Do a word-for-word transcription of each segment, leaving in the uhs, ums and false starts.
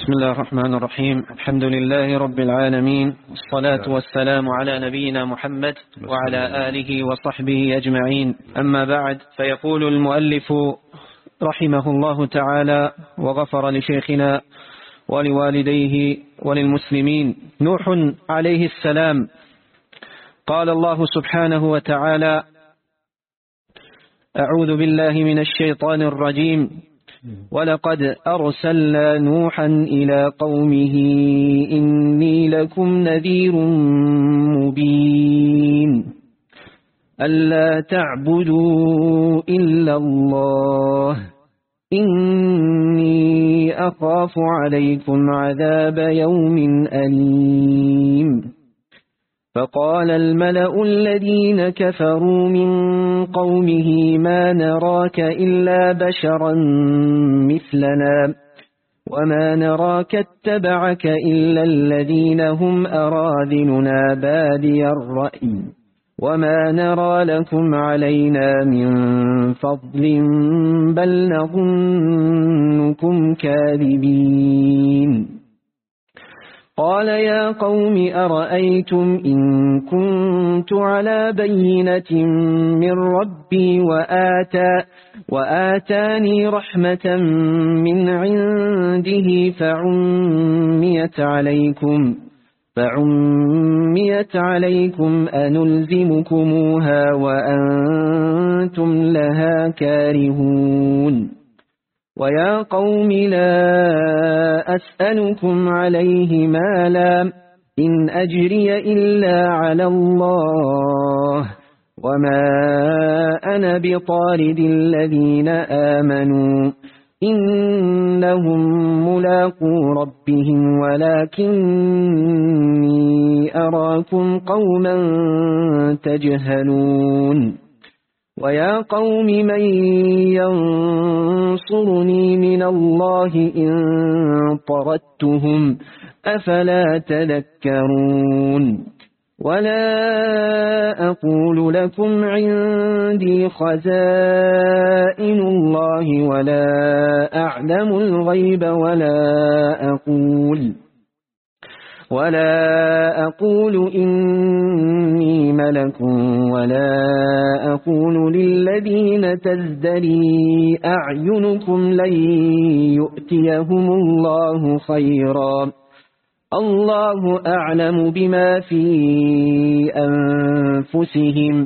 بسم الله الرحمن الرحيم. الحمد لله رب العالمين، والصلاة والسلام على نبينا محمد وعلى آله وصحبه أجمعين. أما بعد، فيقول المؤلف رحمه الله تعالى وغفر لشيخنا ولوالديه وللمسلمين: نوح عليه السلام. قال الله سبحانه وتعالى: أعوذ بالله من الشيطان الرجيم: ولقد أرسلنا نوحا إلى قومه إني لكم نذير مبين ألا تعبدوا إلا الله إني أخاف عليكم عذاب يوم أليم. فقال الملأ الذين كفروا من قومه ما نراك إلا بشرا مثلنا وما نراك اتبعك إلا الذين هم أراذلنا بادي الرأي وما نرى لكم علينا من فضل بل نظنكم كاذبين. قال يا قوم أرأيتم إن كنت على بينة من ربي وآتى وآتاني رحمة من عنده فعميت عليكم فعميت عليكم أنلزمكموها وأنتم لها كارهون. ويا قوم لا أسألكم عليه مالا إن أجري إلا على الله وما أنا بطارد الذين آمنوا إنهم ملاقو ربهم ولكني أراكم قوما تجهلون. ويا قوم من ينصرني من الله إن طردتهم أفلا تذكرون. ولا أقول لكم عندي خزائن الله ولا أعلم الغيب ولا أقول ولا أقول إني ملك ولا أقول للذين تزدري أعينكم لن يؤتيهم الله خيرا الله أعلم بما في أنفسهم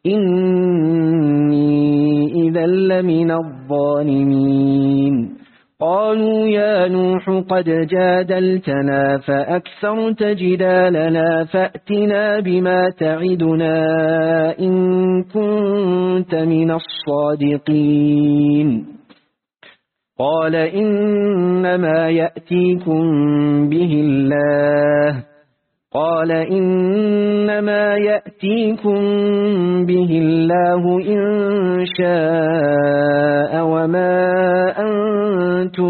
إني إذا لمن الظالمين. قالوا يا نوح قد جادلتنا فأكثرت جدالنا فأتنا بما تعدنا إن كنت من الصادقين. قال إنما يأتيكم به الله قال إنما يأتيكم به الله إن شاء وما أنتم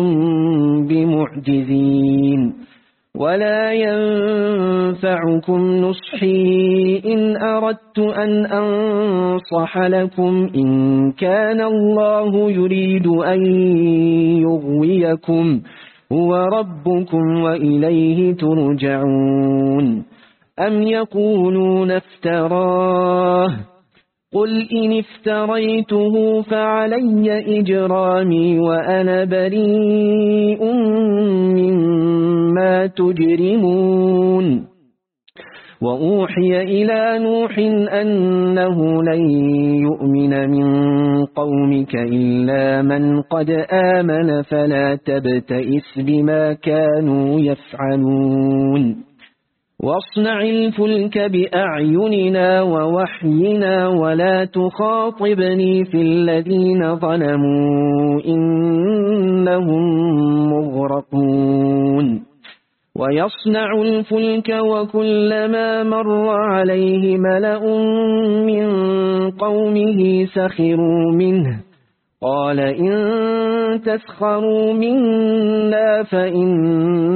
بمعجزين ولا ينفعكم نصحي إن أردت أن أنصح لكم إن كان الله يريد أن يغويكم هو ربكم وإليه ترجعون. أم يقولون افتراه قل إن افتريته فعلي إجرامي وأنا بريء مما تجرمون. وأوحي إلى نوح أنه لن يؤمن من قومك إلا من قد آمن فلا تبتئس بما كانوا يفعلون. واصنع الفلك بأعيننا ووحينا ولا تخاطبني في الذين ظلموا إنهم مغرقون. ويصنع الفلك وكلما مر عليه ملأ من قومه سخروا منه قال إن تسخروا منا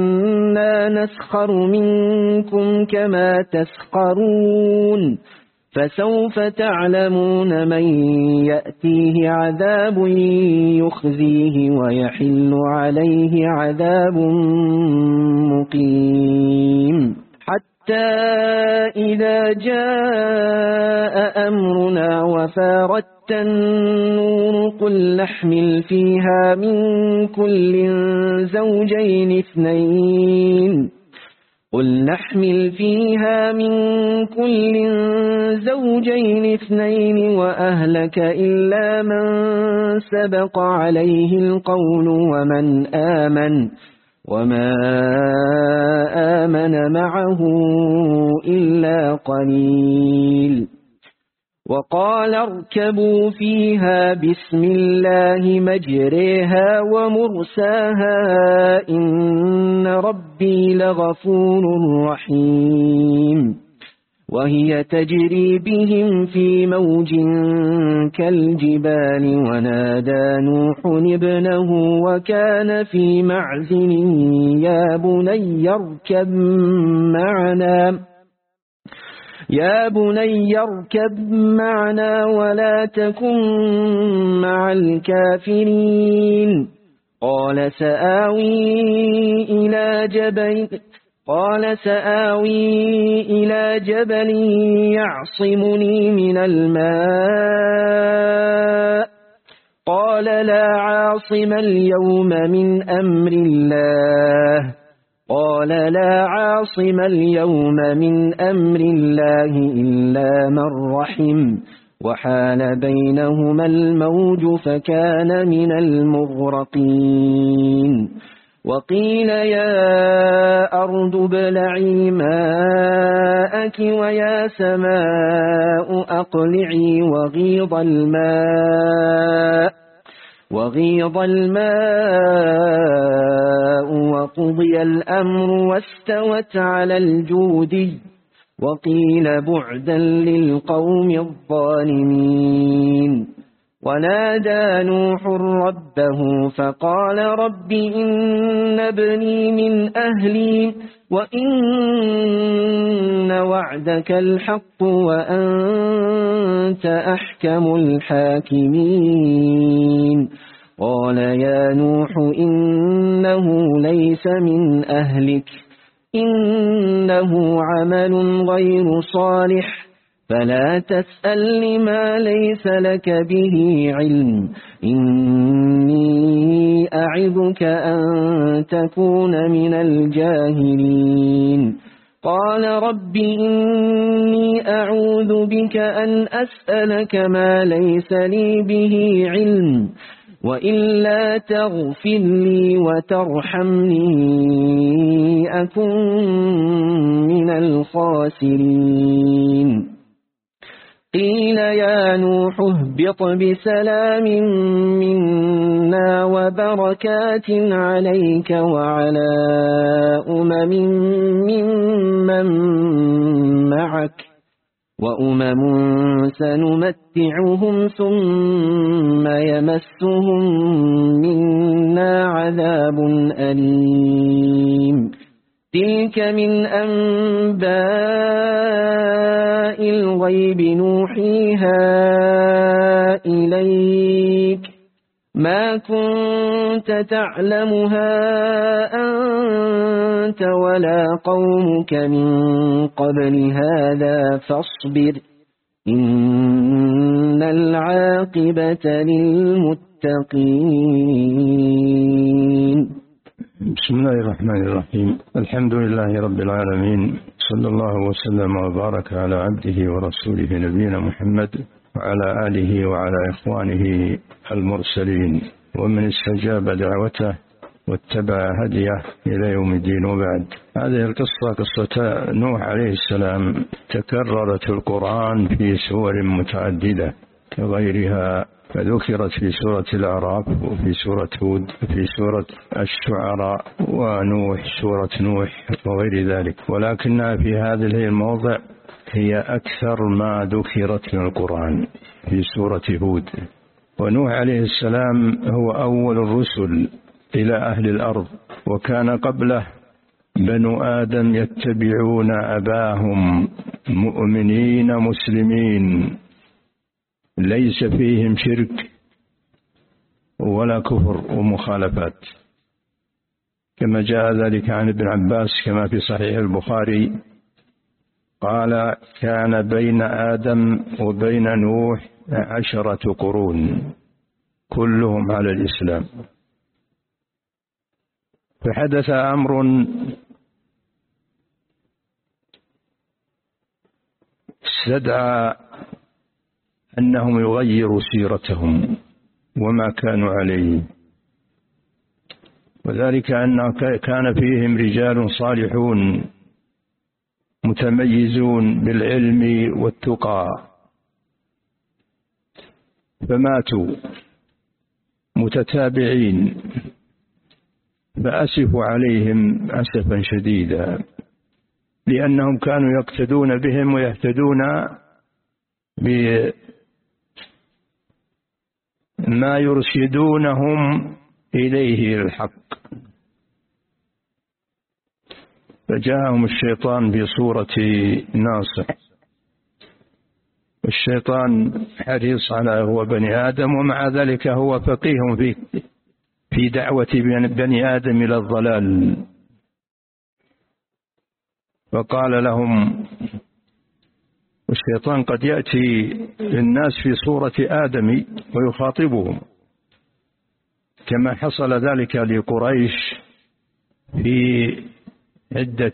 فإنا نسخر منكم كما تسخرون فسوف تعلمون من يأتيه عذاب يخزيه ويحل عليه عذاب مقيم. حتى إذا جاء أمرنا وفارت النور قل نحمل فيها من كل زوجين اثنين قل نحمل فيها من كل زوجين اثنين وأهلك إلا من سبق عليه القول ومن آمن وما آمن معه إلا قليل. وقال اركبوا فيها بسم الله مجريها ومرساها إن ربي لغفور رحيم. وهي تجري بهم في موج كالجبال ونادى نوح ابنه وكان في معزل يا بني اركب معنا يا بني اركب معنا ولا تكن مع الكافرين. قال سآوي إلى جبل قال سآوي إلى جبل يعصمني من الماء قال لا عاصم اليوم من أمر الله قال لا عاصم اليوم من أمر الله إلا من رحم وحال بينهما الموج فكان من المغرقين. وقيل يا أرض ابلعي ماءك ويا سماء أقلعي وغيض الماء وغيض الماء وقضي الأمر واستوت على الجودي وقيل بعدا للقوم الظالمين. ونادى نوح ربه فقال رب إن ابني من أهلي وإن وعدك الحق وأنت أحكم الحاكمين. قال يا نوح إنه ليس من أهلك إنه عمل غير صالح فلا تسأل ما ليس لك به علم إني أعظك أن تكون من الجاهلين. قال رب إني أعوذ بك أن أسألك ما ليس لي به علم وإلا تغفر لي وترحمني أكن من الخاسرين. قيل يا نوح اهبط بسلام منا وبركات عليك وعلى أمم ممن معك وأمم سنمتعهم ثم يمسهم منا عذاب أليم. تلك من أنباء الغيب نوحيها إليك ما كنت تعلمها أنت ولا قومك من قبل هذا فاصبر إن العاقبة للمتقين. بسم الله الرحمن الرحيم. الحمد لله رب العالمين، صلى الله وسلم وبارك على عبده ورسوله نبينا محمد وعلى آله وعلى إخوانه المرسلين ومن استجاب دعوته واتبع هديه إلى يوم الدين. وبعد، هذه القصة قصة نوح عليه السلام تكررت في القرآن في سور متعددة كغيرها، فذكرت في سورة الأعراف وفي سورة هود وفي سورة الشعراء ونوح سورة نوح وغير ذلك، ولكنها في هذه الموضع هي أكثر ما ذكرت من القرآن في سورة هود. ونوح عليه السلام هو أول الرسل إلى أهل الأرض، وكان قبله بنو آدم يتبعون أباهم مؤمنين مسلمين ليس فيهم شرك ولا كفر ومخالفات، كما جاء ذلك عن ابن عباس كما في صحيح البخاري قال: كان بين آدم وبين نوح عشرة قرون كلهم على الإسلام، فحدث أمر استدعى أنهم يغيروا سيرتهم وما كانوا عليه، وذلك أن كان فيهم رجال صالحون متميزون بالعلم والتقى، فماتوا متتابعين، فأسفوا عليهم أسفا شديدا، لأنهم كانوا يقتدون بهم ويهتدون بما يرشدونهم إليه الحق. فجاءهم الشيطان في صورة ناصح، والشيطان حريص على هو بني آدم، ومع ذلك هو فقيه في في دعوة بني آدم إلى الضلال، فقال لهم: الشيطان قد يأتي للناس في صورة آدم ويخاطبهم، كما حصل ذلك لقريش في عدة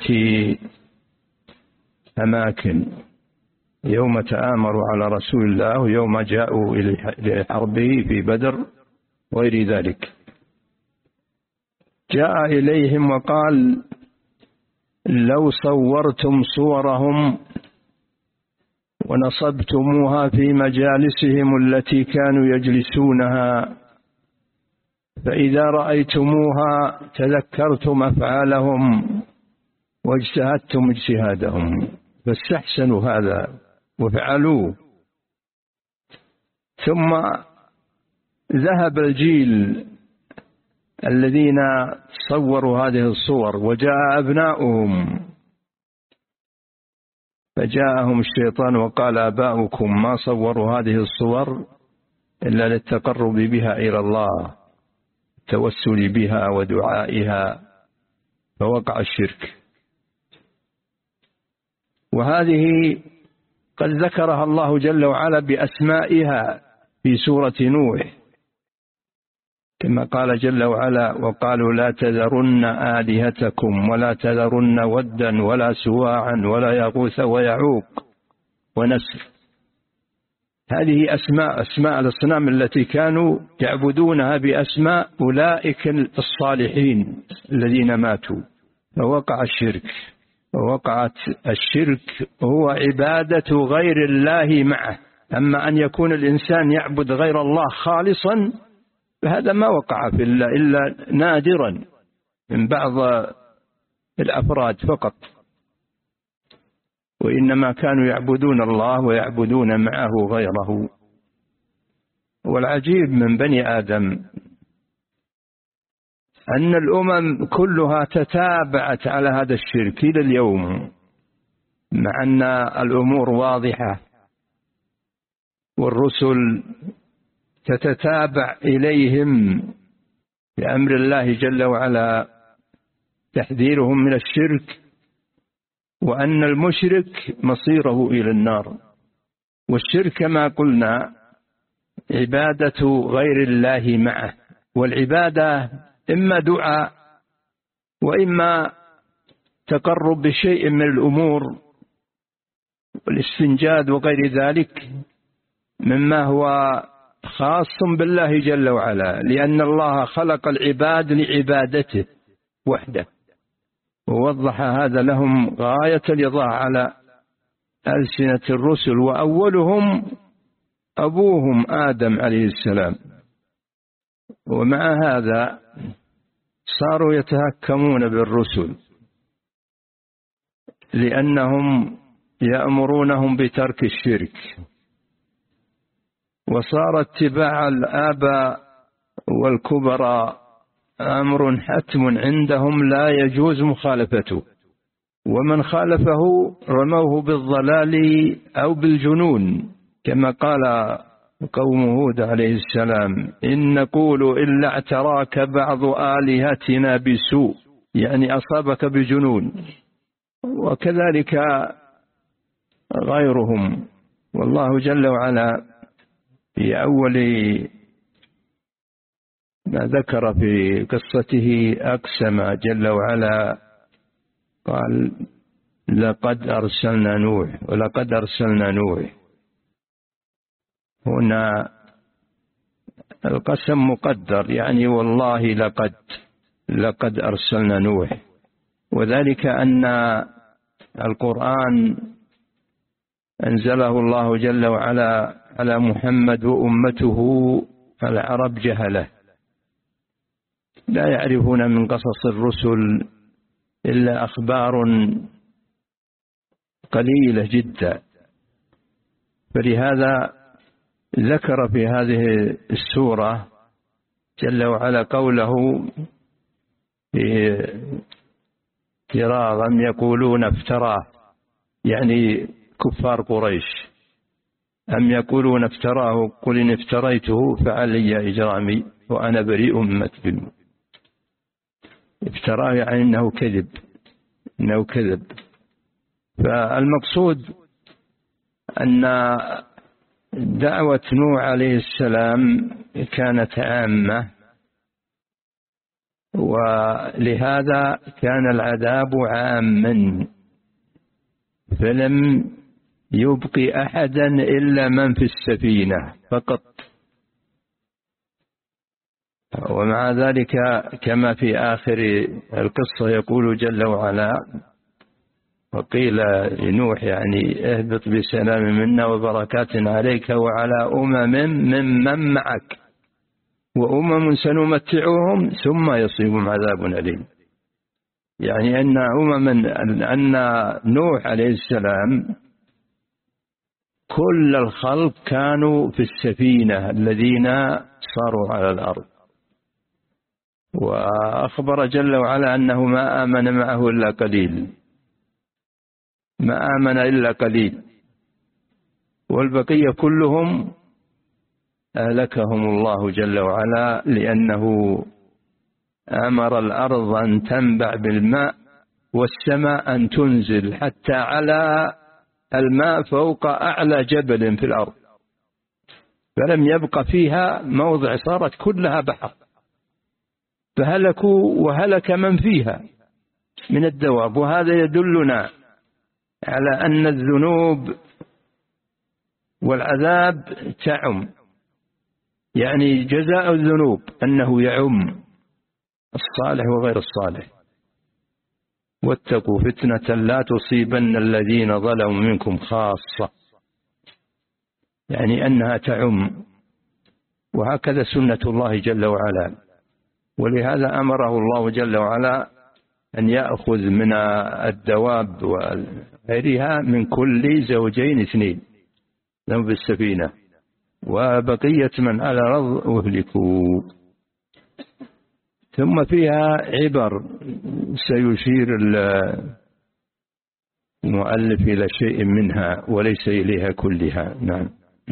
أماكن، يوم تآمروا على رسول الله ويوم جاءوا إلى حربه في بدر وغير ذلك. جاء إليهم وقال: لو صورتم صورهم ونصبتموها في مجالسهم التي كانوا يجلسونها، فإذا رأيتموها تذكرتم أفعالهم واجتهدتم اجتهادهم، فاستحسنوا هذا وفعلوه. ثم ذهب الجيل الذين صوروا هذه الصور وجاء أبناؤهم، فجاءهم الشيطان وقال: آباؤكم ما صوروا هذه الصور إلا للتقرب بها إلى الله، التوسل بها ودعائها، فوقع الشرك. وهذه قد ذكرها الله جل وعلا بأسمائها في سورة نوح، كما قال جل وعلا: وقالوا لا تذرن آلهتكم ولا تذرن ودا ولا سواعا ولا يغوث ويعوق ونسر. هذه أسماء أسماء الأصنام التي كانوا يعبدونها بأسماء أولئك الصالحين الذين ماتوا، فوقع الشرك. ووقعت الشرك هو عبادة غير الله معه. أما أن يكون الإنسان يعبد غير الله خالصا فهذا ما وقع في الله إلا نادرا من بعض الأفراد فقط، وإنما كانوا يعبدون الله ويعبدون معه غيره. والعجيب من بني آدم أن الأمم كلها تتابعت على هذا الشرك إلى اليوم، مع أن الأمور واضحة والرسل تتتابع إليهم بأمر الله جل وعلا تحذيرهم من الشرك، وأن المشرك مصيره إلى النار. والشرك كما قلنا عبادة غير الله معه، والعبادة إما دعاء وإما تقرب بشيء من الأمور والاستنجاد وغير ذلك مما هو خاص بالله جل وعلا، لأن الله خلق العباد لعبادته وحده، ووضح هذا لهم غاية الإيضاح على ألسنة الرسل، وأولهم أبوهم آدم عليه السلام. ومع هذا صاروا يتهكمون بالرسل لأنهم يأمرونهم بترك الشرك، وصار اتباع الآباء والكبراء أمر حتم عندهم لا يجوز مخالفته، ومن خالفه رموه بالضلال أو بالجنون، كما قال قوم هود عليه السلام: إن نقول إلا اعتراك بعض آلهتنا بسوء، يعني أصابك بجنون. وكذلك غيرهم. والله جل وعلا في أول ما ذكر في قصته أقسم جل وعلا قال: لقد أرسلنا نوح ولقد أرسلنا نوح. هنا القسم مقدر، يعني والله لقد لقد أرسلنا نوح. وذلك أن القرآن أنزله الله جل وعلا على محمد وأمته العرب جهلة، لا يعرفون من قصص الرسل إلا أخبار قليلة جدا. فلهذا ذكر في هذه السورة جل وعلا قوله افتراء أم يقولون افتراه، يعني كفار قريش. أم يقولون افتراه قل إن افتريته فعلي إجرامي وأنا بريء مما تجرمون. افتراه يعني إنه كذب، إنه كذب. فالمقصود أن دعوة نوح عليه السلام كانت عامة، ولهذا كان العذاب عاما، فلم يبقي أحدا إلا من في السفينة فقط. ومع ذلك كما في آخر القصة يقول جل وعلا: وقيل لنوح يعني اهبط بسلام منا وبركات عليك وعلى أمم ممن معك وأمم سنمتعهم ثم يصيبهم عذاب أليم. يعني أن أمم أن نوح عليه السلام كل الخلق كانوا في السفينة الذين صاروا على الأرض. وأخبر جل وعلا أنه ما آمن معه إلا قليل، ما آمن إلا قليل، والبقية كلهم أهلكهم الله جل وعلا، لأنه أمر الأرض أن تنبع بالماء والسماء أن تنزل حتى على الماء فوق أعلى جبل في الأرض، فلم يبق فيها موضع، صارت كلها بحر، فهلكوا وهلك من فيها من الدواب. وهذا يدلنا على أن الذنوب والعذاب تعم، يعني جزاء الذنوب أنه يعم الصالح وغير الصالح. واتقوا فتنة لا تصيبن الذين ظلموا منكم خاصة، يعني أنها تعم. وهكذا سنة الله جل وعلا، ولهذا أمره الله جل وعلا أن يأخذ من الدواب وغيرها من كل زوجين اثنين لهم بالسفينة، وبقية من على الأرض أهلكوا. ثم فيها عبر سيشير المؤلف إلى شيء منها وليس إليها كلها. نعم.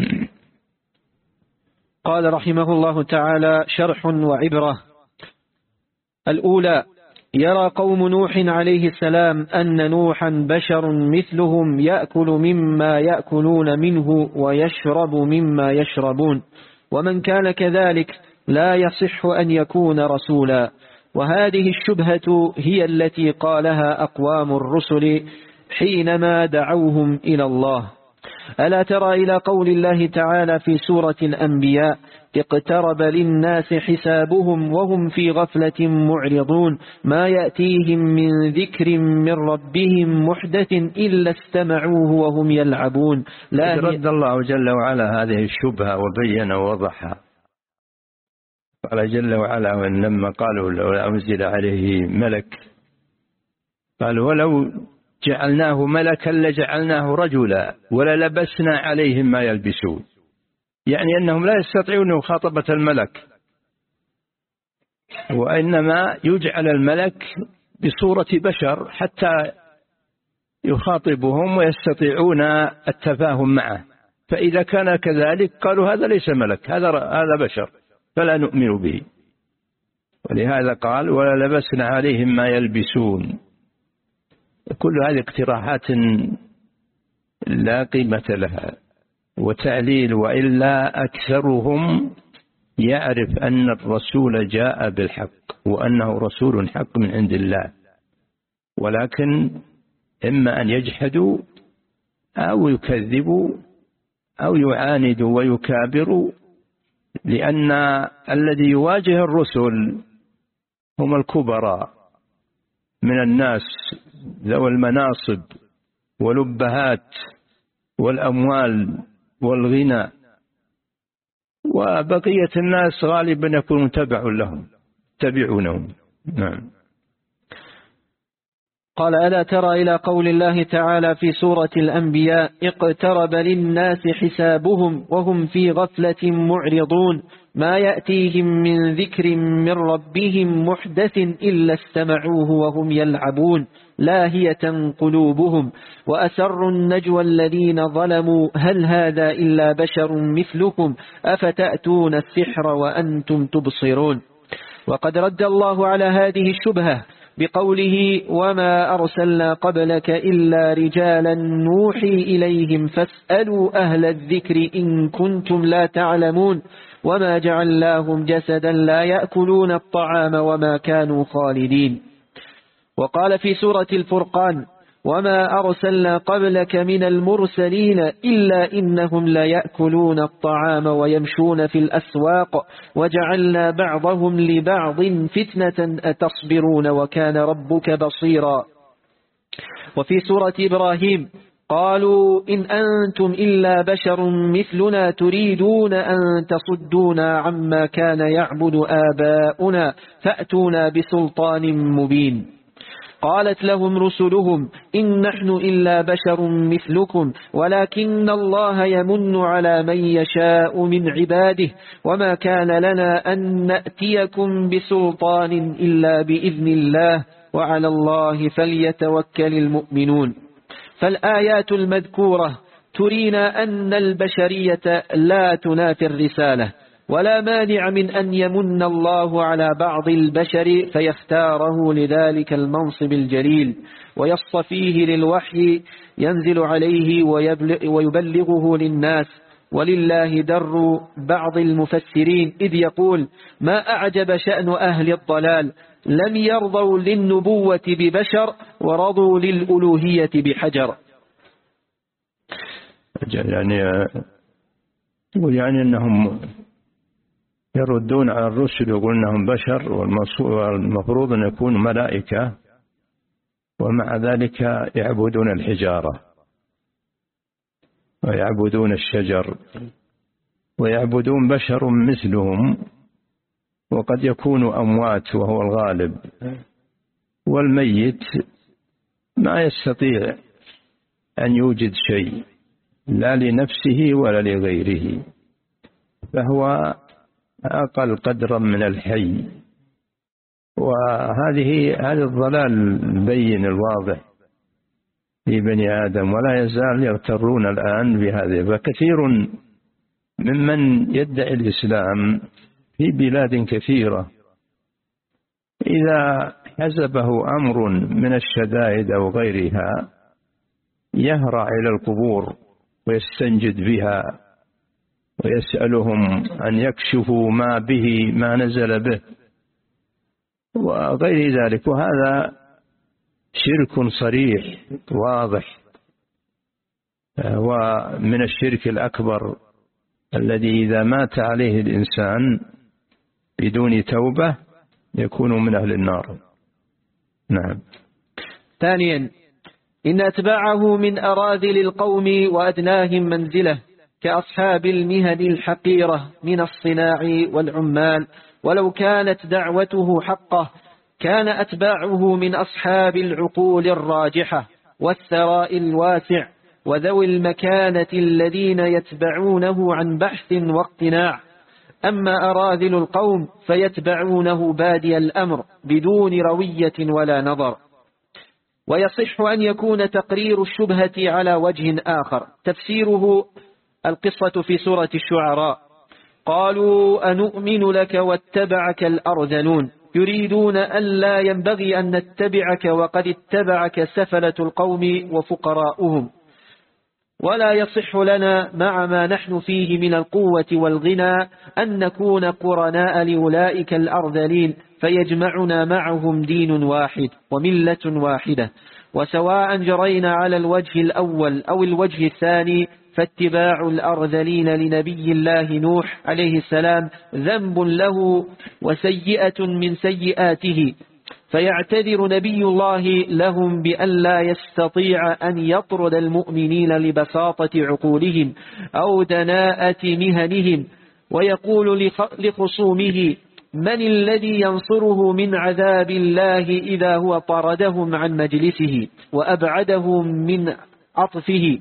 قال رحمه الله تعالى: شرح وعبرة. الأولى: يرى قوم نوح عليه السلام أن نوحا بشر مثلهم يأكل مما يأكلون منه ويشرب مما يشربون، ومن كان كذلك لا يصح أن يكون رسولا. وهذه الشبهة هي التي قالها أقوام الرسل حينما دعوهم إلى الله. ألا ترى إلى قول الله تعالى في سورة الأنبياء: اقترب للناس حسابهم وهم في غفلة معرضون ما يأتيهم من ذكر من ربهم محدث إلا استمعوه وهم يلعبون. لا رد الله جل وعلا هذه الشبهة وبين ووضحها. قال جل وعلا لما قالوا لو أنزل عليه ملك، قال ولو جعلناه ملكا لجعلناه رجلا وللبسنا عليهم ما يلبسون، يعني أنهم لا يستطيعون مخاطبة الملك، وإنما يجعل الملك بصورة بشر حتى يخاطبهم ويستطيعون التفاهم معه، فإذا كان كذلك قالوا هذا ليس ملك، هذا هذا بشر فلا نؤمن به. ولهذا قال ولا لبسنا عليهم ما يلبسون. كل هذه اقتراحات لا قيمة لها وتعليل، وإلا أكثرهم يعرف أن الرسول جاء بالحق وأنه رسول حق من عند الله، ولكن إما أن يجحدوا أو يكذبوا أو يعاندوا ويكابروا، لأن الذي يواجه الرسل هم الكبراء من الناس ذوي المناصب والأبهات والأموال والغنى، وبقية الناس غالبا يكون تبع لهم تبعونهم. نعم. قال ألا ترى إلى قول الله تعالى في سورة الأنبياء اقترب للناس حسابهم وهم في غفلة معرضون ما يأتيهم من ذكر من ربهم محدث إلا استمعوه وهم يلعبون لاهية قلوبهم وأسروا النجوى الذين ظلموا هل هذا إلا بشر مثلكم أفتأتون السحر وأنتم تبصرون. وقد رد الله على هذه الشبهة بقوله وما أرسلنا قبلك إلا رجالا نوحي إليهم فاسألوا أهل الذكر إن كنتم لا تعلمون وما جعلناهم جسدا لا يأكلون الطعام وما كانوا خالدين. وقال في سورة الفرقان وما أرسلنا قبلك من المرسلين إلا إنهم لا يأكلون الطعام ويمشون في الأسواق وجعلنا بعضهم لبعض فتنة أتصبرون وكان ربك بصيرا. وفي سورة إبراهيم قالوا إن أنتم إلا بشر مثلنا تريدون أن تصدونا عما كان يعبد آباؤنا فأتونا بسلطان مبين. قالت لهم رسلهم إن نحن إلا بشر مثلكم ولكن الله يمن على من يشاء من عباده وما كان لنا أن نأتيكم بسلطان إلا بإذن الله وعلى الله فليتوكل المؤمنون. فالآيات المذكورة ترينا أن البشرية لا تنافي الرسالة ولا مانع من أن يمن الله على بعض البشر فيختاره لذلك المنصب الجليل ويصطفيه للوحي ينزل عليه ويبلغه للناس. ولله در بعض المفسرين إذ يقول ما أعجب شأن أهل الضلال لم يرضوا للنبوة ببشر ورضوا للألوهية بحجر. يعني يعني أنهم يردون على الرسل يقولون أنهم بشر والمفروض أن يكونوا ملائكة، ومع ذلك يعبدون الحجارة ويعبدون الشجر ويعبدون بشر مثلهم، وقد يكون أموات وهو الغالب، والميت ما يستطيع أن يوجد شيء لا لنفسه ولا لغيره، فهو أقل قدرا من الحي. وهذه هذا الضلال البين الواضح في بني آدم، ولا يزال يغترون الآن بهذا. فكثير ممن يدعي الإسلام في بلاد كثيرة إذا حزبه أمر من الشدائد أو غيرها يهرع إلى القبور ويستنجد بها ويسألهم أن يكشفوا ما به ما نزل به وغير ذلك، وهذا شرك صريح واضح، ومن الشرك الأكبر الذي إذا مات عليه الإنسان بدون توبة يكون من أهل النار. نعم. ثانيا إن أتباعه من أراذل القوم وأدناهم منزلة كأصحاب المهن الحقيرة من الصناع والعمال، ولو كانت دعوته حقه كان أتباعه من أصحاب العقول الراجحة والثراء الواسع وذوي المكانة الذين يتبعونه عن بحث واقتناع. أما أراذل القوم فيتبعونه بادي الأمر بدون روية ولا نظر. ويصح أن يكون تقرير الشبهة على وجه آخر. تفسيره القصة في سورة الشعراء: قالوا أنؤمن لك واتبعك الأرذلون، يريدون أن لا ينبغي أن نتبعك وقد اتبعك سفلة القوم وفقراؤهم، ولا يصح لنا مع ما نحن فيه من القوة والغنى أن نكون قرناء لأولئك الأرذلين، فيجمعنا معهم دين واحد وملة واحدة، وسواء جرينا على الوجه الأول أو الوجه الثاني، فاتباع الأرذلين لنبي الله نوح عليه السلام ذنب له وسيئة من سيئاته، فيعتذر نبي الله لهم بأن لا يستطيع أن يطرد المؤمنين لبساطة عقولهم أو دناءة مهنهم، ويقول لخصومه: من الذي ينصره من عذاب الله إذا هو طردهم عن مجلسه وأبعدهم من عطفه؟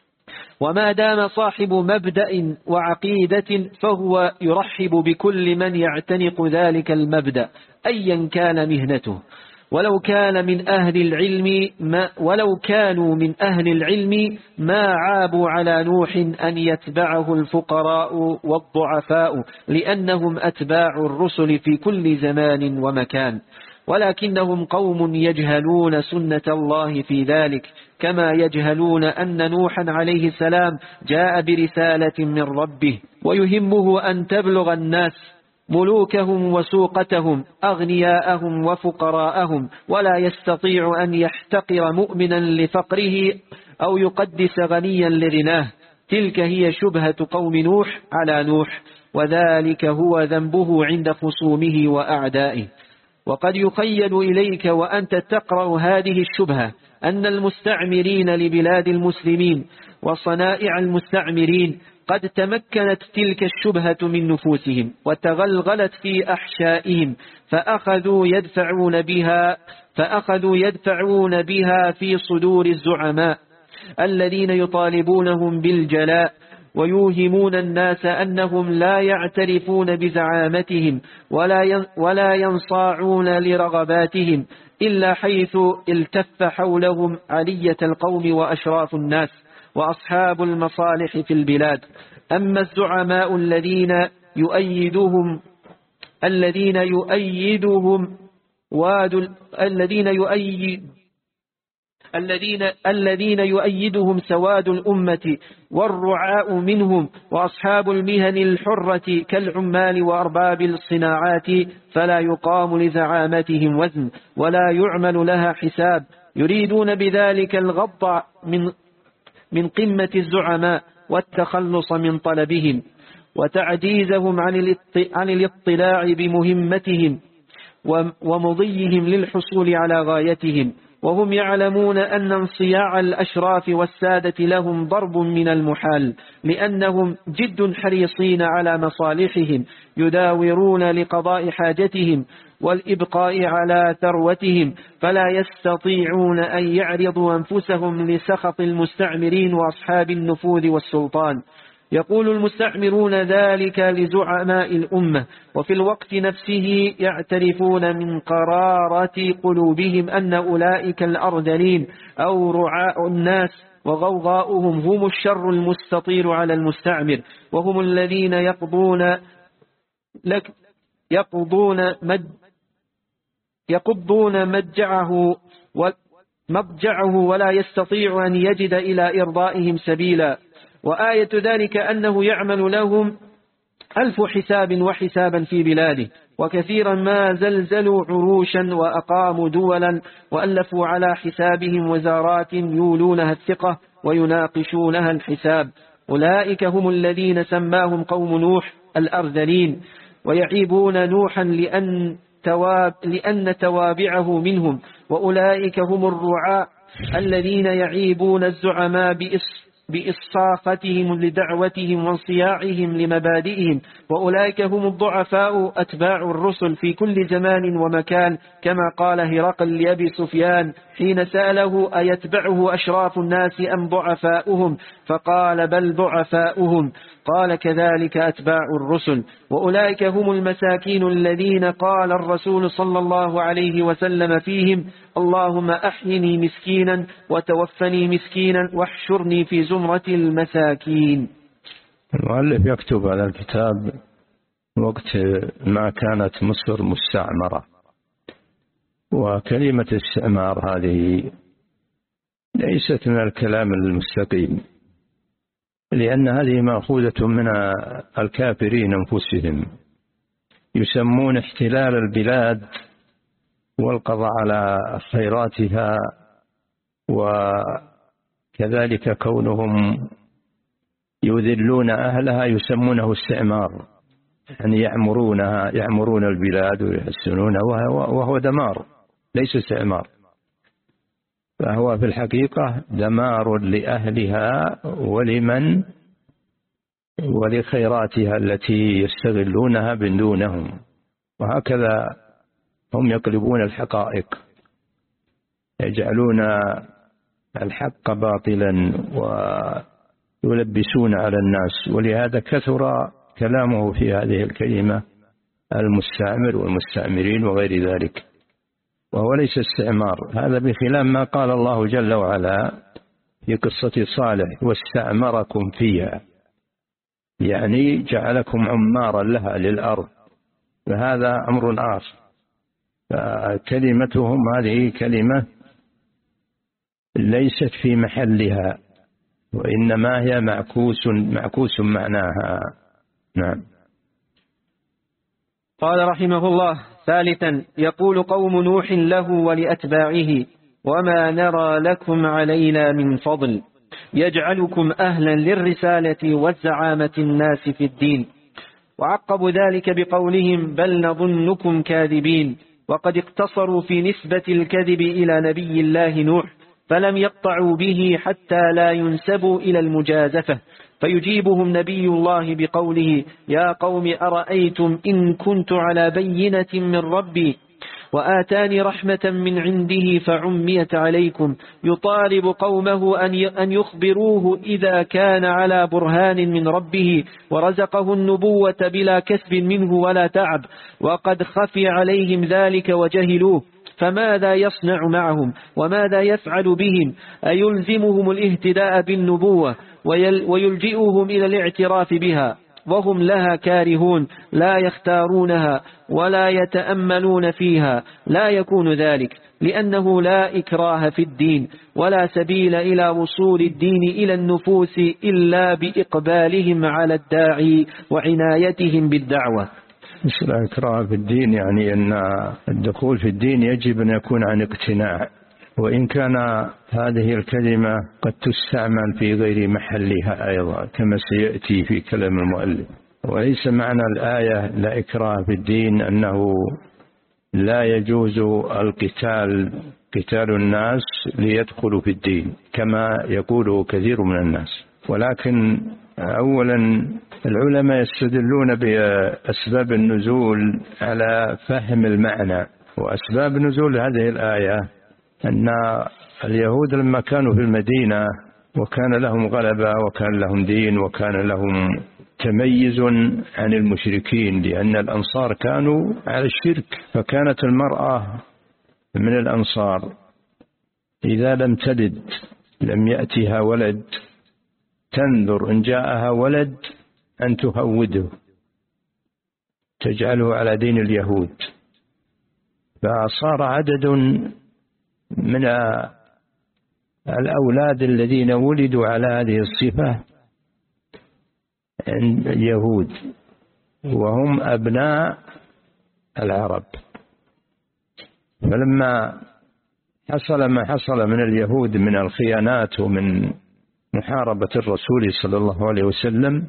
وما دام صاحب مبدأ وعقيدة فهو يرحب بكل من يعتنق ذلك المبدأ أيا كان مهنته، ولو كان من أهل العلم ما ولو كانوا من أهل العلم ما عابوا على نوح أن يتبعه الفقراء والضعفاء، لأنهم أتباع الرسل في كل زمان ومكان، ولكنهم قوم يجهلون سنة الله في ذلك، كما يجهلون أن نوحا عليه السلام جاء برسالة من ربه، ويهمه أن تبلغ الناس ملوكهم وسوقتهم أغنياءهم وفقراءهم، ولا يستطيع أن يحتقر مؤمنا لفقره أو يقدس غنيا لغناه. تلك هي شبهة قوم نوح على نوح، وذلك هو ذنبه عند خصومه وأعدائه. وقد يخيل إليك وأنت تقرأ هذه الشبهة أن المستعمرين لبلاد المسلمين وصنائع المستعمرين قد تمكنت تلك الشبهة من نفوسهم وتغلغلت في أحشائهم، فأخذوا يدفعون بها فأخذوا يدفعون بها في صدور الزعماء الذين يطالبونهم بالجلاء، ويوهمون الناس أنهم لا يعترفون بزعامتهم ولا ولا ينصاعون لرغباتهم إلا حيث التف حولهم علية القوم وأشراف الناس وأصحاب المصالح في البلاد. أما الزعماء الذين يؤيدهم الذين يؤيدهم واد الذين يؤيد الذين الذين يؤيدهم سواد الأمة والرعاء منهم وأصحاب المهن الحرة كالعمال وأرباب الصناعات، فلا يقام لزعامتهم وزن ولا يعمل لها حساب، يريدون بذلك الغض من من قمة الزعماء والتخلص من طلبهم وتعجيزهم عن الاطلاع بمهمتهم ومضيهم للحصول على غايتهم، وهم يعلمون أن انصياع الأشراف والسادة لهم ضرب من المحال، لأنهم جد حريصين على مصالحهم، يداورون لقضاء حاجتهم والإبقاء على ثروتهم، فلا يستطيعون أن يعرضوا أنفسهم لسخط المستعمرين وأصحاب النفوذ والسلطان. يقول المستعمرون ذلك لزعماء الأمة، وفي الوقت نفسه يعترفون من قرارة قلوبهم أن أولئك الأرذلين أو رعاء الناس وغوغاؤهم هم الشر المستطير على المستعمر، وهم الذين يقضون لك يقضون مد يقضون مضجعه مضجعه ولا يستطيع أن يجد إلى إرضائهم سبيلا. وآية ذلك أنه يعمل لهم ألف حساب وحسابا في بلاده، وكثيرا ما زلزلوا عروشا وأقاموا دولا وألفوا على حسابهم وزارات يولونها الثقة ويناقشونها الحساب. أولئك هم الذين سماهم قوم نوح الأرذلين، ويعيبون نوحا لأن, تواب لأن توابعه منهم، وأولئك هم الرعاء الذين يعيبون الزعماء بإص بإصافتهم لدعوتهم وانصياعهم لمبادئهم، وأولئك هم الضعفاء أتباع الرسل في كل زمان ومكان، كما قال هرقل لأبي سفيان حين سأله أيتبعه أشراف الناس أم ضعفاؤهم، فقال بل ضعفاؤهم. قال كذلك أتباع الرسل، وأولئك هم المساكين الذين قال الرسول صلى الله عليه وسلم فيهم: اللهم أحيني مسكينا وتوفني مسكينا واحشرني في زمرة المساكين. المؤلف يكتب هذا الكتاب وقت ما كانت مصر مستعمرة، وكلمة الاستعمار هذه ليست من الكلام المستقيم، لأن هذه مأخوذة من الكافرين أنفسهم، يسمون احتلال البلاد والقضاء على خيراتها، وكذلك كونهم يذلون أهلها يسمونه استعمار، يعني يعمرونها يعمرون البلاد ويحسنونها، وهو دمار ليس استعمار، فهو في الحقيقة دمار لأهلها ولمن ولخيراتها التي يستغلونها من دونهم. وهكذا هم يقلبون الحقائق، يجعلون الحق باطلا ويلبسون على الناس، ولهذا كثر كلامه في هذه الكلمة المستعمر والمستعمرين وغير ذلك، وهو ليس استعمار. هذا بخلاف ما قال الله جل وعلا في قصة صالح: واستعمركم فيها، يعني جعلكم عمارا لها للأرض، فهذا أمر آخر. فكلمتهم هذه كلمة ليست في محلها، وإنما هي معكوس معكوس معناها. نعم. قال رحمه الله: ثالثا، يقول قوم نوح له ولأتباعه: وما نرى لكم علينا من فضل، يجعلكم أهلا للرسالة والزعامة الناس في الدين. وعقبوا ذلك بقولهم: بل نظنكم كاذبين. وقد اقتصروا في نسبة الكذب إلى نبي الله نوح، فلم يقطعوا به حتى لا ينسبوا إلى المجازفة، فيجيبهم نبي الله بقوله: يا قوم أرأيتم إن كنت على بينة من ربي وآتاني رحمة من عنده فعميت عليكم، يطالب قومه أن يخبروه إذا كان على برهان من ربه ورزقه النبوة بلا كسب منه ولا تعب، وقد خفي عليهم ذلك وجهلوه، فماذا يصنع معهم وماذا يفعل بهم؟ أيلزمهم الاهتداء بالنبوة ويلجئهم إلى الاعتراف بها وهم لها كارهون، لا يختارونها ولا يتأملون فيها؟ لا يكون ذلك، لأنه لا إكراه في الدين، ولا سبيل إلى وصول الدين إلى النفوس إلا بإقبالهم على الداعي وعنايتهم بالدعوة. مش لا إكراه في الدين، يعني أن الدخول في الدين يجب أن يكون عن اقتناع، وإن كان هذه الكلمة قد تستعمل في غير محلها أيضا كما سيأتي في كلام المؤلف. وليس معنى الآية لا إكراه في الدين أنه لا يجوز القتال قتال الناس ليدخلوا في الدين كما يقوله كثير من الناس، ولكن أولا العلماء يستدلون بأسباب النزول على فهم المعنى. وأسباب نزول هذه الآية أن اليهود لما كانوا في المدينة وكان لهم غلبة وكان لهم دين وكان لهم تميز عن المشركين، لأن الأنصار كانوا على الشرك، فكانت المرأة من الأنصار إذا لم تلد لم يأتها ولد تنذر إن جاءها ولد أن تهوده تجعله على دين اليهود، فصار عدد من الأولاد الذين ولدوا على هذه الصفة عند اليهود وهم أبناء العرب. فلما حصل ما حصل من اليهود من الخيانات ومن محاربة الرسول صلى الله عليه وسلم،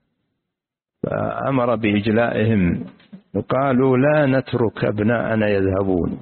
فأمر بإجلائهم وقالوا لا نترك أبناءنا يذهبون،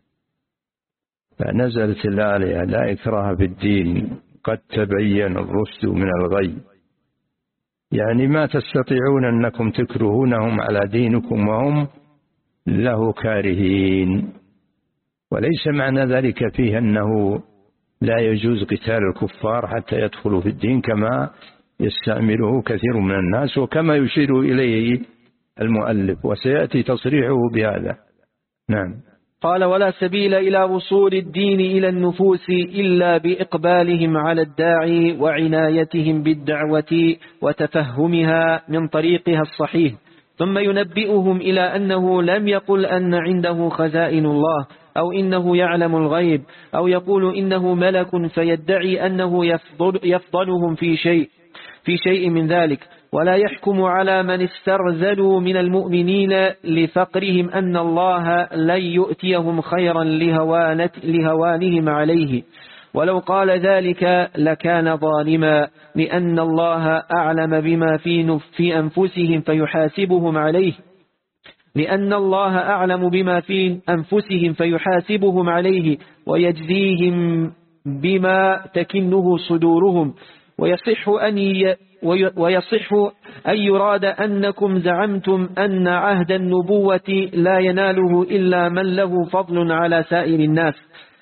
فنزلت الآية لا إكراه في الدين قد تبين الرشد من الغي، يعني ما تستطيعون أنكم تكرهونهم على دينكم وهم له كارهين. وليس معنى ذلك فيه أنه لا يجوز قتال الكفار حتى يدخلوا في الدين كما يستعمله كثير من الناس، وكما يشير إليه المؤلف، وسيأتي تصريحه بهذا. نعم. قال: ولا سبيل إلى وصول الدين إلى النفوس إلا بإقبالهم على الداعي وعنايتهم بالدعوة وتفهمها من طريقها الصحيح. ثم ينبئهم إلى أنه لم يقل أن عنده خزائن الله، أو إنه يعلم الغيب، أو يقول إنه ملك فيدعي أنه يفضل يفضلهم في شيء في شيء من ذلك، ولا يحكم على من استرذلوا من المؤمنين لفقرهم أن الله لن يؤتيهم خيرا لهوانهم عليه، ولو قال ذلك لكان ظالما، لأن الله أعلم بما في في أنفسهم فيحاسبهم عليه لأن الله أعلم بما في أنفسهم فيحاسبهم عليه ويجزيهم بما تكنه صدورهم. ويصح أن ي... ويصح أن يراد أنكم زعمتم أن عهد النبوة لا يناله إلا من له فضل على سائر الناس،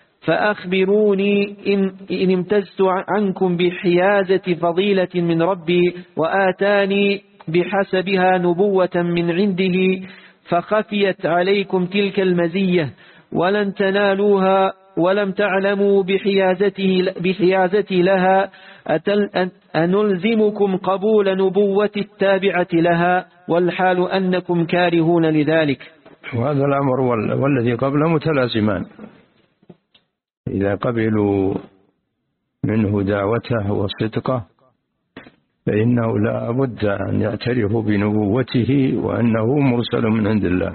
فأخبروني إن, إن امتزت عنكم بحيازة فضيلة من ربي وآتاني بحسبها نبوة من عنده فخفيت عليكم تلك المزية ولن تنالوها ولم تعلموا بحيازته, بحيازتي لها، أنلزمكم قبول نبوة التابعة لها والحال أنكم كارهون لذلك. وهذا الأمر والذي قبله متلازمان، إذا قبلوا منه دعوته وصدقه فإنه لا بد أن يعترفوا بنبوته وأنه مرسل من عند الله.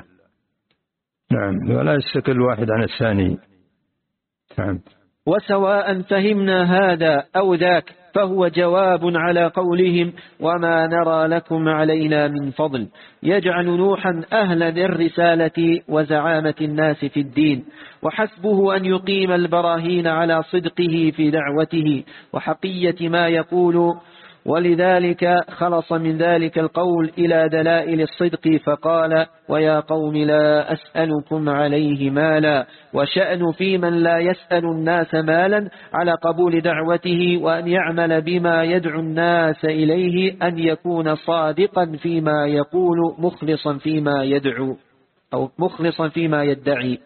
نعم، ولا يستقل واحد عن الثاني. نعم. وسواء فهمنا هذا أو ذاك فهو جواب على قولهم وما نرى لكم علينا من فضل، يجعل نوحا أهلا للرسالة وزعامة الناس في الدين، وحسبه أن يقيم البراهين على صدقه في دعوته وحقية ما يقول، ولذلك خلص من ذلك القول إلى دلائل الصدق فقال: ويا قوم لا أسألكم عليه مالا، وشأن في من لا يسأل الناس مالا على قبول دعوته وأن يعمل بما يدعو الناس إليه أن يكون صادقا فيما يقول مخلصا فيما يدعو أو مخلصا فيما يدعي.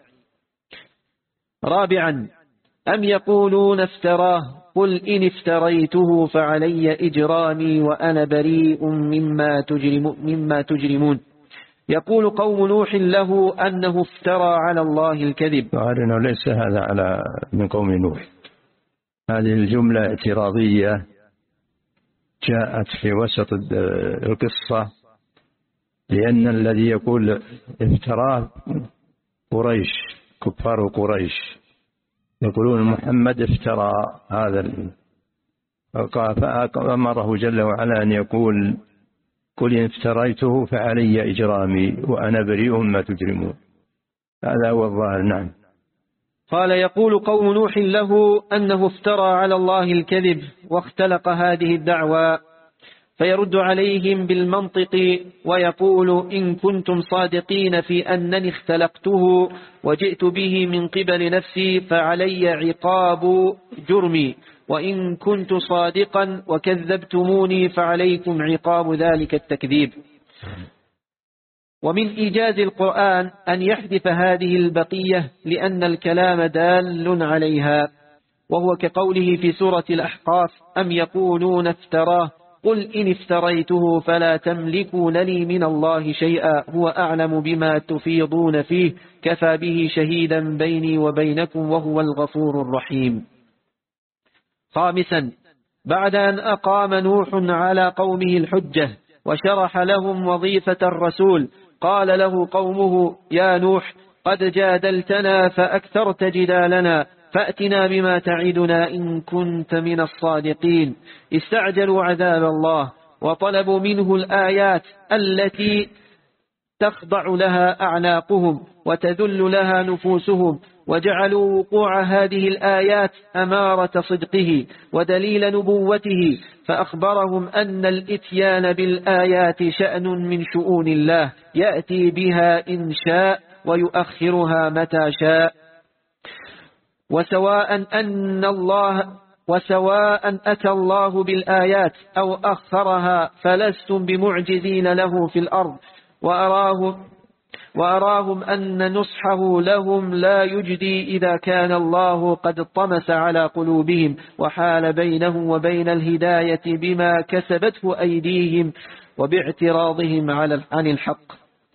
رابعا: أم يقولون افتراه، قل إن افتريته فعلي إجرامي وأنا بريء مما, تجرم مما تجرمون. يقول قوم نوح له أنه افترى على الله الكذب. أنه ليس هذا على من قوم نوح، هذه الجملة اعتراضية جاءت في وسط القصة، لأن الذي يقول افتراه قريش، كفار قريش يقولون محمد افترى هذا، فأمره جل وعلا أن يقول قل إن افتريته فعلي إجرامي وأنا بريء مما تجرمون. هذا هو الظاهر. نعم. قال: يقول قوم نوح له أنه افترى على الله الكذب واختلق هذه الدعوة، فيرد عليهم بالمنطق ويقول: إن كنتم صادقين في أنني اختلقته وجئت به من قبل نفسي فعلي عقاب جرمي، وإن كنت صادقا وكذبتموني فعليكم عقاب ذلك التكذيب. ومن إيجاز القرآن أن يحذف هذه البقية لأن الكلام دال عليها، وهو كقوله في سورة الأحقاف: أم يقولون افتراه قل إن افتريته فلا تملكون لي من الله شيئا هو أعلم بما تفيضون فيه كفى به شهيدا بيني وبينكم وهو الغفور الرحيم. خامسا: بعد أن أقام نوح على قومه الحجة وشرح لهم وظيفة الرسول، قال له قومه: يا نوح قد جادلتنا فأكثرت جدالنا، فأتنا بما تعدنا إن كنت من الصادقين. استعجلوا عذاب الله وطلبوا منه الآيات التي تخضع لها أعناقهم وتذل لها نفوسهم، وجعلوا وقوع هذه الآيات أمارة صدقه ودليل نبوته، فأخبرهم أن الإتيان بالآيات شأن من شؤون الله يأتي بها إن شاء ويؤخرها متى شاء، وسواء أن الله وسواء أتى الله بالآيات أو أخرها فلستم بمعجزين له في الأرض. وأراهم, وأراهم أن نصحه لهم لا يجدي إذا كان الله قد طمس على قلوبهم وحال بينهم وبين الهداية بما كسبته أيديهم وباعتراضهم عن الحق.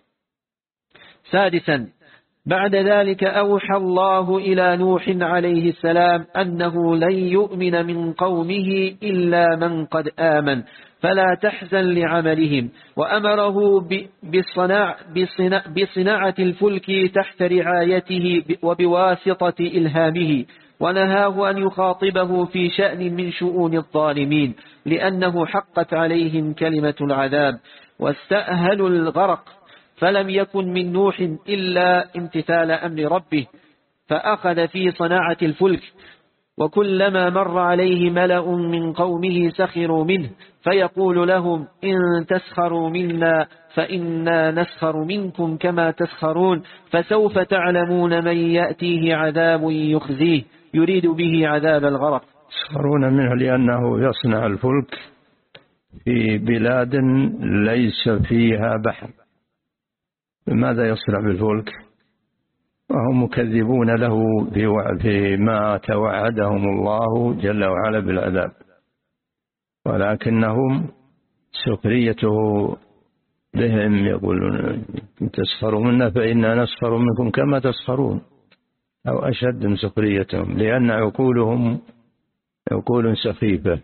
سادسا، بعد ذلك أوحى الله إلى نوح عليه السلام أنه لن يؤمن من قومه إلا من قد آمن فلا تحزن لعملهم، وأمره بصناعة, بصناعة الفلك تحت رعايته وبواسطة إلهامه، ونهاه أن يخاطبه في شأن من شؤون الظالمين لأنه حقت عليهم كلمة العذاب واستأهلوا الغرق، فلم يكن من نوح إلا امتثال أمر ربه فأخذ في صناعة الفلك. وكلما مر عليه ملأ من قومه سخروا منه فيقول لهم إن تسخروا منا فإنا نسخر منكم كما تسخرون فسوف تعلمون من يأتيه عذاب يخزيه، يريد به عذاب الغرق. يسخرون منه لأنه يصنع الفلك في بلاد ليس فيها بحر، ماذا يصنع بالفلك؟ وهم مكذبون له فيما توعدهم الله جل وعلا بالعذاب، ولكنهم سخريته بهم يقولون تسخروا منا فإنا نسخر منكم كما تسخرون، أو أشد من سخريتهم، لأن عقولهم عقول سخيفة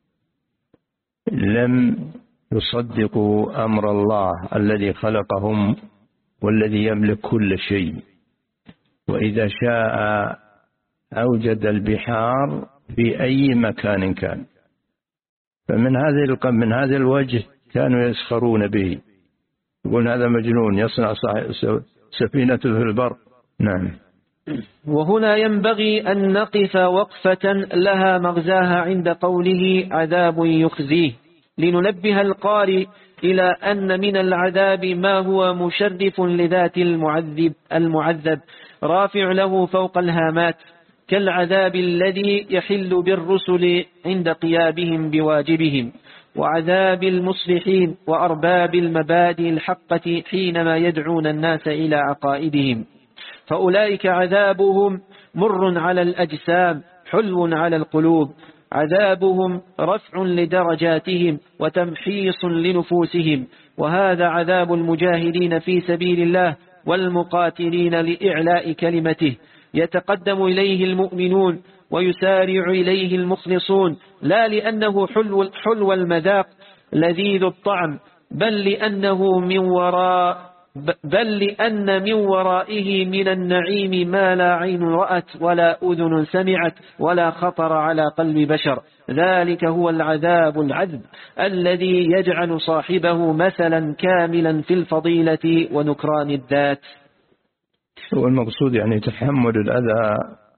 لم يصدقوا أمر الله الذي خلقهم والذي يملك كل شيء، وإذا شاء أوجد البحار في أي مكان كان. فمن هذا من هذا الوجه كانوا يسخرون به، يقول هذا مجنون يصنع سفينة في البر. نعم. وهنا ينبغي أن نقف وقفة لها مغزاها عند قوله عذاب يخزيه، لننبه القارئ إلى أن من العذاب ما هو مشرف لذات المعذب المعذب رافع له فوق الهامات، كالعذاب الذي يحل بالرسل عند قيامهم بواجبهم، وعذاب المصلحين وأرباب المبادئ الحقة حينما يدعون الناس إلى عقائدهم، فأولئك عذابهم مر على الأجسام حلو على القلوب، عذابهم رفع لدرجاتهم وتمحيص لنفوسهم، وهذا عذاب المجاهدين في سبيل الله والمقاتلين لإعلاء كلمته، يتقدم إليه المؤمنون ويسارع إليه المخلصون، لا لأنه حلو, حلو المذاق لذيذ الطعم، بل لأنه من وراء بل لأن من ورائه من النعيم ما لا عين رأت ولا أذن سمعت ولا خطر على قلب بشر. ذلك هو العذاب العذب الذي يجعل صاحبه مثلا كاملا في الفضيلة ونكران الذات. هو المقصود يعني تحمل الأذى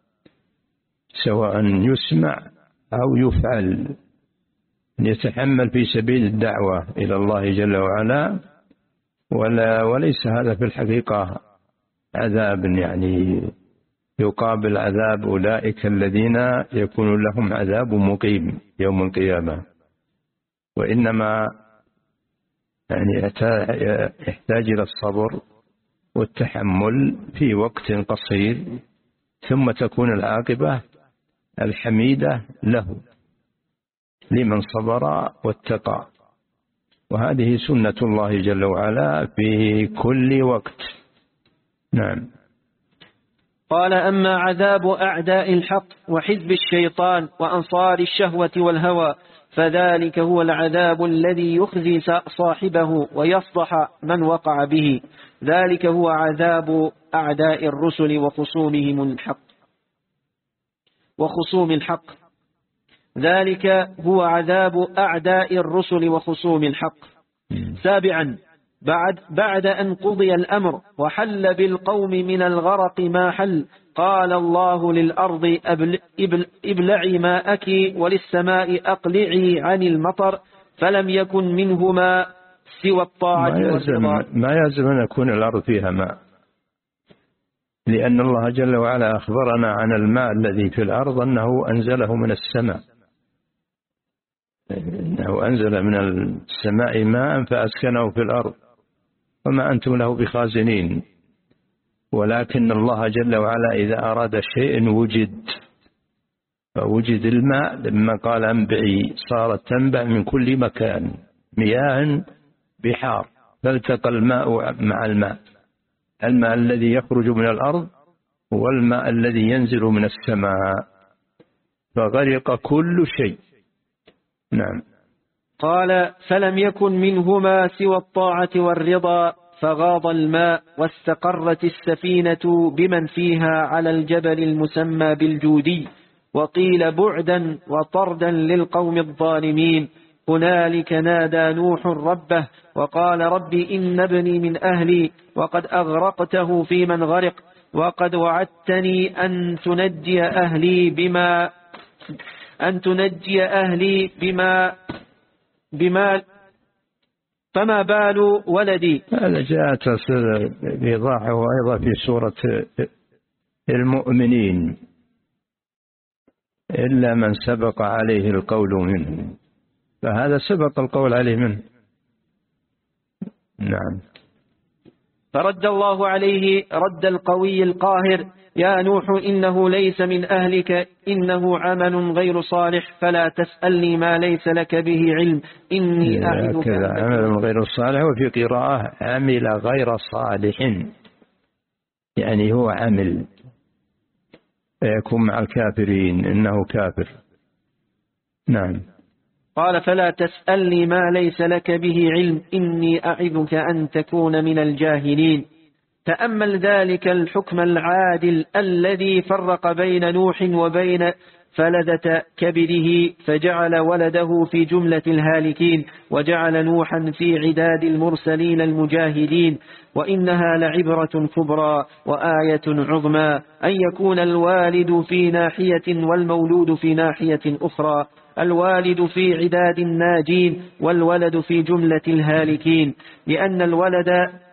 سواء يسمع أو يفعل، يتحمل في سبيل الدعوة إلى الله جل وعلا، ولا وليس هذا في الحقيقة عذاب يعني يقابل عذاب أولئك الذين يكون لهم عذاب مقيم يوم القيامة، وإنما يعني يحتاج إلى الصبر والتحمل في وقت قصير، ثم تكون العاقبة الحميدة له لمن صبر واتقى، وهذه سنة الله جل وعلا في كل وقت. نعم. قال أما عذاب أعداء الحق وحزب الشيطان وأنصار الشهوة والهوى فذلك هو العذاب الذي يخزي صاحبه ويفضح من وقع به، ذلك هو عذاب أعداء الرسل وخصومهم الحق وخصوم الحق ذلك هو عذاب أعداء الرسل وخصوم الحق. سابعا، بعد, بعد أن قضي الأمر وحل بالقوم من الغرق ما حل، قال الله للأرض ابلعي ماءك وللسماء أقلعي عن المطر، فلم يكن منهما سوى الطاعة ما يلزم, ما يلزم أن يكون الأرض فيها ماء، لأن الله جل وعلا أخبرنا عن الماء الذي في الأرض أنه أنزله من السماء، إنه أنزل من السماء ماء فأسكنه في الأرض وما أنتم له بخازنين. ولكن الله جل وعلا إذا أراد شيء وجد، فوجد الماء لما قال أنبعي صارت تنبع من كل مكان مياه بحار، فالتقى الماء مع الماء، الماء الذي يخرج من الأرض والماء الذي ينزل من السماء، فغرق كل شيء. نعم. قال فلم يكن منهما سوى الطاعة والرضا، فغاض الماء واستقرت السفينة بمن فيها على الجبل المسمى بالجودي، وقيل بعدا وطردا للقوم الظالمين. هنالك نادى نوح ربه وقال رب إن ابني من أهلي وقد أغرقته في من غرق، وقد وعدتني أن تنجي أهلي بما أن تنجي أهلي بما بما فما بال ولدي. هذا جاء إيضاحه أيضا في سورة المؤمنين، إلا من سبق عليه القول منه، فهذا سبق القول عليه منه. نعم. فرد الله عليه رد القوي القاهر: يا نوح إنه ليس من أهلك إنه عمل غير صالح فلا تسألني ما ليس لك به علم إني أعظك. عمل غير صالح، وفي قراءة عمل غير صالح، يعني هو عمل يكون مع الكافرين إنه كافر. نعم. قال فلا تسألني ما ليس لك به علم إني أعظك أن تكون من الجاهلين. تأمل ذلك الحكم العادل الذي فرق بين نوح وبين فلذة كبده، فجعل ولده في جملة الهالكين وجعل نوحا في عداد المرسلين المجاهدين. وإنها لعبرة كبرى وآية عظمى أن يكون الوالد في ناحية والمولود في ناحية أخرى، الوالد في عداد الناجين والولد في جملة الهالكين، لأن الولد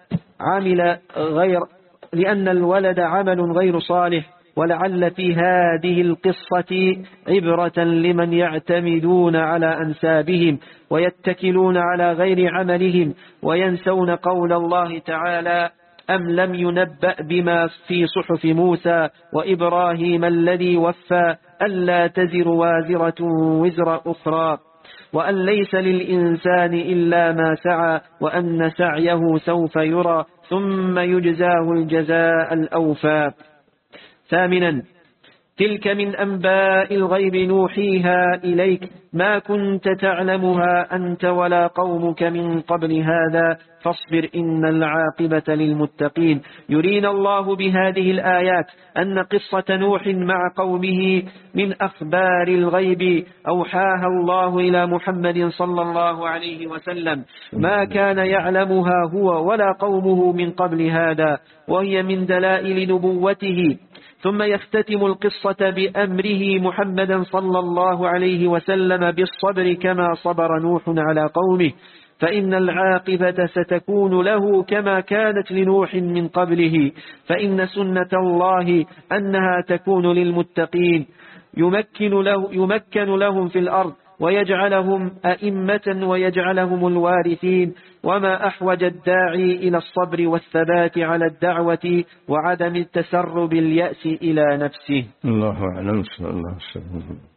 عمل غير لأن الولد عمل غير صالح. ولعل في هذه القصة عبرة لمن يعتمدون على أنسابهم ويتكلون على غير عملهم وينسون قول الله تعالى: أم لم ينبأ بما في صحف موسى وإبراهيم الذي وفى ألا تزر وازرة وزر أخرى وأن ليس للإنسان إلا ما سعى وأن سعيه سوف يرى ثم يجزاه الجزاء الأوفى. ثامنا: تلك من أنباء الغيب نوحيها إليك ما كنت تعلمها أنت ولا قومك من قبل هذا فاصبر إن العاقبة للمتقين. يرينا الله بهذه الآيات أن قصة نوح مع قومه من أخبار الغيب أوحاها الله إلى محمد صلى الله عليه وسلم، ما كان يعلمها هو ولا قومه من قبل هذا، وهي من دلائل نبوته. ثم يختتم القصة بأمره محمدا صلى الله عليه وسلم بالصبر كما صبر نوح على قومه، فإن العاقبة ستكون له كما كانت لنوح من قبله، فإن سنة الله أنها تكون للمتقين، يمكن, له يمكن لهم في الأرض ويجعلهم أئمة ويجعلهم الوارثين. وما أحوج الداعي إلى الصبر والثبات على الدعوة وعدم التسرب اليأس إلى نفسه. الله أعلم. صلى الله عليه وسلم.